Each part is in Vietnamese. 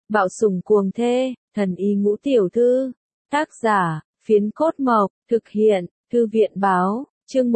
Bạo sủng cuồng thê, thần y ngũ tiểu thư. Tác giả, Phiến Cốt Mộc, thực hiện, Thư viện Báo, chương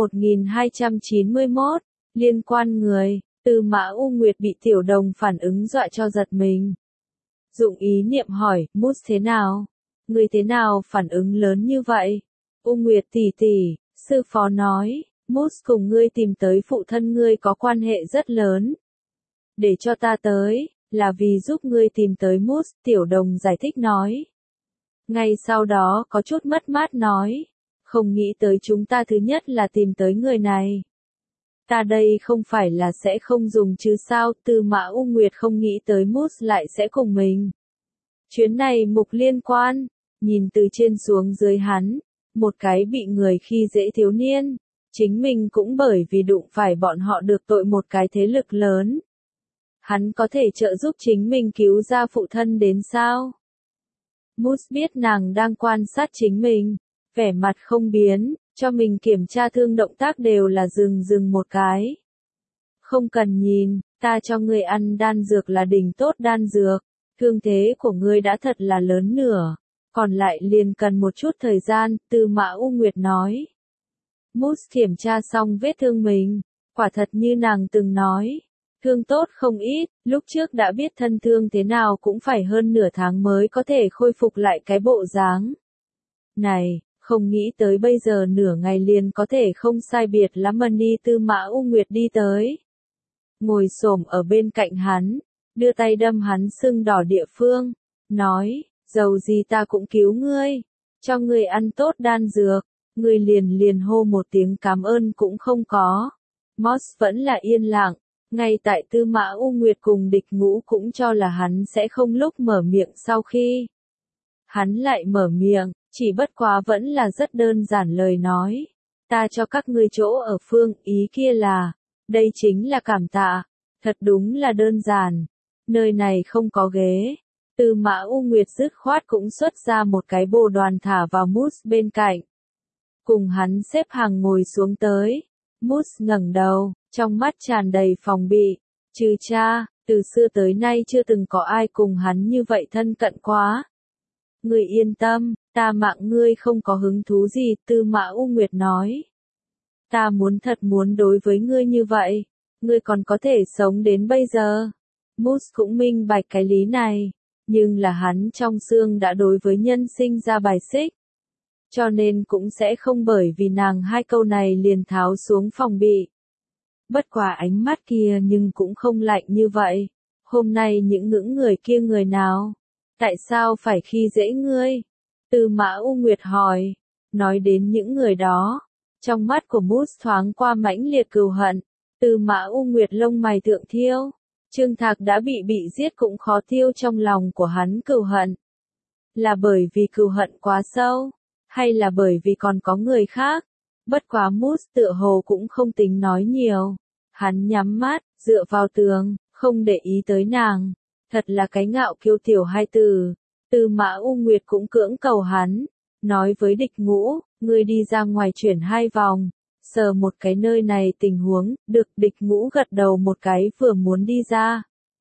1291, liên quan người, Tư Mã U Nguyệt bị Tiểu Đồng phản ứng dọa cho giật mình. Dụng ý niệm hỏi, Mút thế nào? Người thế nào phản ứng lớn như vậy? U Nguyệt tỷ tỷ, sư phó nói, Mút cùng ngươi tìm tới phụ thân ngươi có quan hệ rất lớn. Để cho ta tới, là vì giúp ngươi tìm tới Mút, Tiểu Đồng giải thích nói. Ngay sau đó có chút mất mát nói, không nghĩ tới chúng ta thứ nhất là tìm tới người này. Ta đây không phải là sẽ không dùng chứ sao, Tư Mã U Nguyệt không nghĩ tới Mút lại sẽ cùng mình. Chuyến này mục liên quan, nhìn từ trên xuống dưới hắn, một cái bị người khi dễ thiếu niên, chính mình cũng bởi vì đụng phải bọn họ được tội một cái thế lực lớn. Hắn có thể trợ giúp chính mình cứu ra phụ thân đến sao? Mút biết nàng đang quan sát chính mình, vẻ mặt không biến, cho mình kiểm tra thương động tác đều là dừng một cái. Không cần nhìn, ta cho ngươi ăn đan dược là đỉnh tốt đan dược, thương thế của ngươi đã thật là lớn nửa, còn lại liền cần một chút thời gian, Tư Mã U Nguyệt nói. Mút kiểm tra xong vết thương mình, quả thật như nàng từng nói. Thương tốt không ít, lúc trước đã biết thân thương thế nào cũng phải hơn nửa tháng mới có thể khôi phục lại cái bộ dáng. Này, không nghĩ tới bây giờ nửa ngày liền có thể không sai biệt lắm mà đi. Tư Mã U Nguyệt đi tới. Ngồi xổm ở bên cạnh hắn, đưa tay đâm hắn sưng đỏ địa phương, nói, dầu gì ta cũng cứu ngươi, cho ngươi ăn tốt đan dược, ngươi liền hô một tiếng cảm ơn cũng không có. Moss vẫn là yên lặng. Ngay tại Tư Mã U Nguyệt cùng Địch Ngũ cũng cho là hắn sẽ không lúc mở miệng sau khi. Hắn lại mở miệng, chỉ bất quá vẫn là rất đơn giản lời nói. Ta cho các ngươi chỗ ở phương, ý kia là, đây chính là cảm tạ, thật đúng là đơn giản. Nơi này không có ghế. Tư Mã U Nguyệt dứt khoát cũng xuất ra một cái bồ đoàn thả vào Mút bên cạnh. Cùng hắn xếp hàng ngồi xuống tới. Mút ngẩng đầu, trong mắt tràn đầy phòng bị, trừ cha, từ xưa tới nay chưa từng có ai cùng hắn như vậy thân cận quá. Ngươi yên tâm, ta mạng ngươi không có hứng thú gì, Tư Mã U Nguyệt nói. Ta thật muốn đối với ngươi như vậy, ngươi còn có thể sống đến bây giờ. Mút cũng minh bạch cái lý này, nhưng là hắn trong xương đã đối với nhân sinh ra bài xích. Cho nên cũng sẽ không bởi vì nàng hai câu này liền tháo xuống phòng bị. Bất quả ánh mắt kia nhưng cũng không lạnh như vậy. Hôm nay những ngưỡng người kia người nào? Tại sao phải khi dễ ngươi? Tư Mã U Nguyệt hỏi. Nói đến những người đó, trong mắt của Mút thoáng qua mãnh liệt cừu hận. Tư Mã U Nguyệt lông mày thượng thiêu. Trương Thạc đã bị giết cũng khó tiêu trong lòng của hắn cừu hận. Là bởi vì cừu hận quá sâu, hay là bởi vì còn có người khác? Bất quá Mút tựa hồ cũng không tính nói nhiều. Hắn nhắm mắt, dựa vào tường, không để ý tới nàng. Thật là cái ngạo kiêu tiểu hai từ. Tư Mã U Nguyệt cũng cưỡng cầu hắn. Nói với Địch Ngũ, ngươi đi ra ngoài chuyển 2 vòng. Sờ một cái nơi này tình huống, được. Địch Ngũ gật đầu một cái vừa muốn đi ra.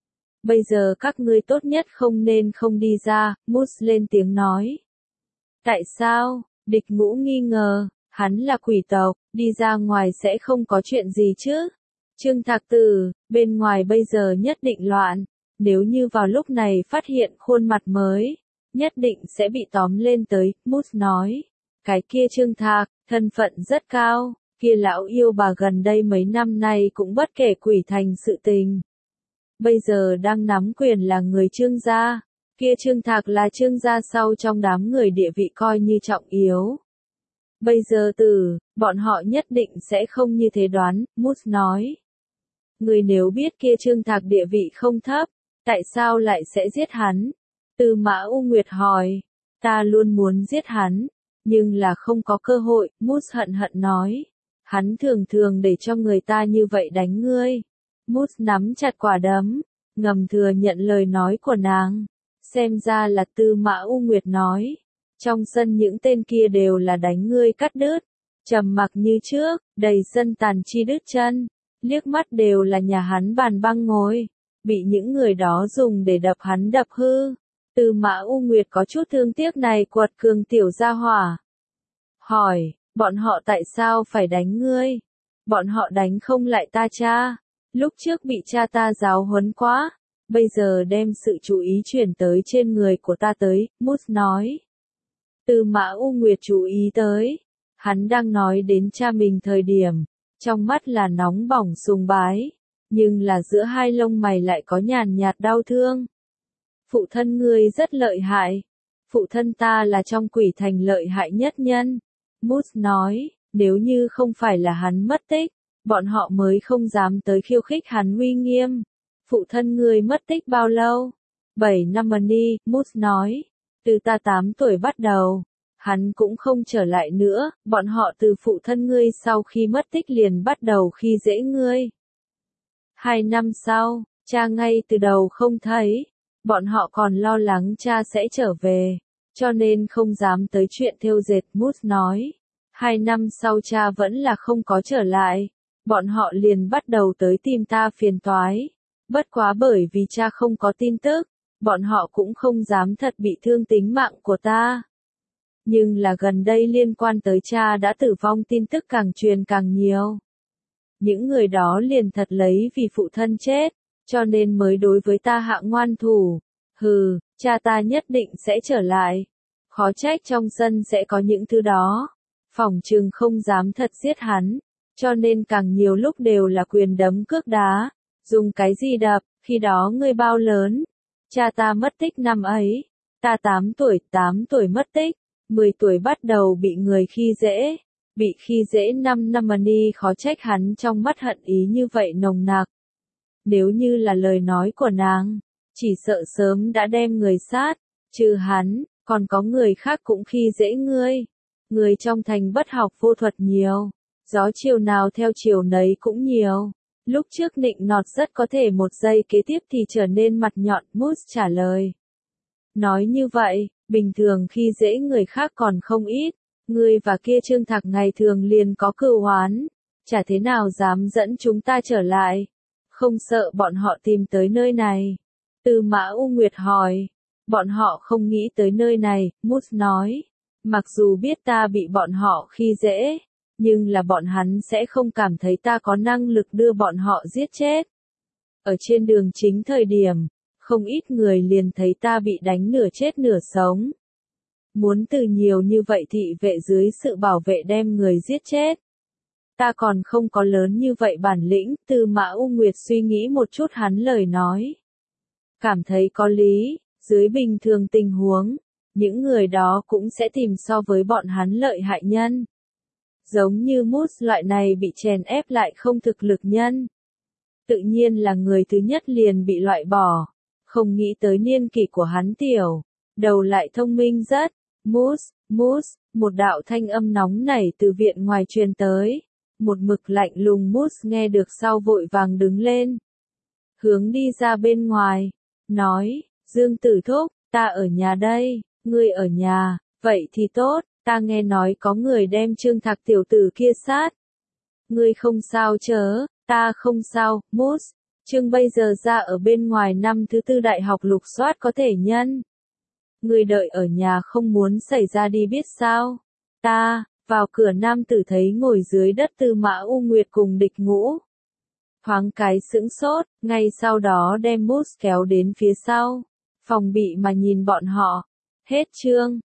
Bây giờ các ngươi tốt nhất không nên không đi ra, Mút lên tiếng nói. Tại sao? Địch Ngũ nghi ngờ, hắn là quỷ tộc, đi ra ngoài sẽ không có chuyện gì chứ? Trương Thạc Tử, bên ngoài bây giờ nhất định loạn, nếu như vào lúc này phát hiện khuôn mặt mới, nhất định sẽ bị tóm lên tới, Mút nói. Cái kia Trương Thạc, thân phận rất cao, kia lão yêu bà gần đây mấy năm nay cũng bất kể quỷ thành sự tình. Bây giờ đang nắm quyền là người Trương gia, kia Trương Thạc là Trương gia sau trong đám người địa vị coi như trọng yếu. Bây giờ bọn họ nhất định sẽ không như thế đoán, Mút nói. Người nếu biết kia Trương Thạc địa vị không thấp, tại sao lại sẽ giết hắn? Tư Mã U Nguyệt hỏi. Ta luôn muốn giết hắn, nhưng là không có cơ hội, Mút hận nói. Hắn thường để cho người ta như vậy đánh ngươi. Mút nắm chặt quả đấm, ngầm thừa nhận lời nói của nàng. Xem ra là Tư Mã U Nguyệt nói. Trong sân những tên kia đều là đánh ngươi cắt đứt. Trầm mặc như trước, đầy sân tàn chi đứt chân. Liếc mắt đều là nhà hắn bàn băng ngồi. Bị những người đó dùng để đập hắn đập hư. Tư Mã U Nguyệt có chút thương tiếc này quật cường tiểu gia hỏa. Hỏi, bọn họ tại sao phải đánh ngươi? Bọn họ đánh không lại ta cha. Lúc trước bị cha ta giáo huấn quá. Bây giờ đem sự chú ý chuyển tới trên người của ta tới, Moose nói. Tư Mã U Nguyệt chú ý tới. Hắn đang nói đến cha mình thời điểm. Trong mắt là nóng bỏng sùng bái. Nhưng là giữa hai lông mày lại có nhàn nhạt đau thương. Phụ thân ngươi rất lợi hại. Phụ thân ta là trong quỷ thành lợi hại nhất nhân. Moose nói, nếu như không phải là hắn mất tích, bọn họ mới không dám tới khiêu khích hắn uy nghiêm. Phụ thân ngươi mất tích bao lâu? 7 năm đi, Moose nói. Từ ta 8 tuổi bắt đầu. Hắn cũng không trở lại nữa, bọn họ từ phụ thân ngươi sau khi mất tích liền bắt đầu khi dễ ngươi. 2 năm sau, cha ngay từ đầu không thấy. Bọn họ còn lo lắng cha sẽ trở về, cho nên không dám tới chuyện thêu dệt, Moose nói. 2 năm sau cha vẫn là không có trở lại. Bọn họ liền bắt đầu tới tìm ta phiền toái. Bất quá bởi vì cha không có tin tức, bọn họ cũng không dám thật bị thương tính mạng của ta. Nhưng là gần đây liên quan tới cha đã tử vong tin tức càng truyền càng nhiều. Những người đó liền thật lấy vì phụ thân chết, cho nên mới đối với ta hạ ngoan thủ. Hừ, cha ta nhất định sẽ trở lại. Khó trách trong sân sẽ có những thứ đó. Phỏng chừng không dám thật giết hắn, cho nên càng nhiều lúc đều là quyền đấm cước đá. Dùng cái gì đập, khi đó ngươi bao lớn? Cha ta mất tích năm ấy. Ta 8 tuổi mất tích. 10 tuổi bắt đầu bị người khi dễ. Bị khi dễ 5 năm đi, khó trách hắn trong mắt hận ý như vậy nồng nặc. Nếu như là lời nói của nàng, chỉ sợ sớm đã đem người sát. Trừ hắn, còn có người khác cũng khi dễ ngươi. Người trong thành bất học vô thuật nhiều. Gió chiều nào theo chiều nấy cũng nhiều. Lúc trước nịnh nọt rất có thể một giây kế tiếp thì trở nên mặt nhọn, Moose trả lời. Nói như vậy, bình thường khi dễ người khác còn không ít. Ngươi và kia Trương Thạc ngày thường liền có cừu oán. Chả thế nào dám dẫn chúng ta trở lại. Không sợ bọn họ tìm tới nơi này. Tư Mã U Nguyệt hỏi. Bọn họ không nghĩ tới nơi này, Moose nói. Mặc dù biết ta bị bọn họ khi dễ, nhưng là bọn hắn sẽ không cảm thấy ta có năng lực đưa bọn họ giết chết. Ở trên đường chính thời điểm, không ít người liền thấy ta bị đánh nửa chết nửa sống. Muốn từ nhiều như vậy thị vệ dưới sự bảo vệ đem người giết chết. Ta còn không có lớn như vậy bản lĩnh, Tư Mã U Nguyệt suy nghĩ một chút hắn lời nói. Cảm thấy có lý, dưới bình thường tình huống, những người đó cũng sẽ tìm so với bọn hắn lợi hại nhân. Giống như Moose loại này bị chèn ép lại không thực lực nhân. Tự nhiên là người thứ nhất liền bị loại bỏ. Không nghĩ tới niên kỷ của hắn tiểu, đầu lại thông minh rất. Moose, một đạo thanh âm nóng nảy từ viện ngoài truyền tới. Một mực lạnh lùng Moose nghe được sau vội vàng đứng lên. Hướng đi ra bên ngoài, nói, Dương Tử Thúc, ta ở nhà đây, ngươi ở nhà, vậy thì tốt, ta nghe nói có người đem Trương Thạc tiểu tử kia sát. Ngươi không sao chớ, ta không sao, Moose. Trương bây giờ ra ở bên ngoài năm thứ 4 đại học lục soát có thể nhân. Ngươi đợi ở nhà không muốn xảy ra đi biết sao. Ta, vào cửa nam tử thấy ngồi dưới đất Tư Mã U Nguyệt cùng Địch Ngũ. Thoáng cái sững sốt, ngay sau đó đem Moose kéo đến phía sau. Phòng bị mà nhìn bọn họ. Hết chương.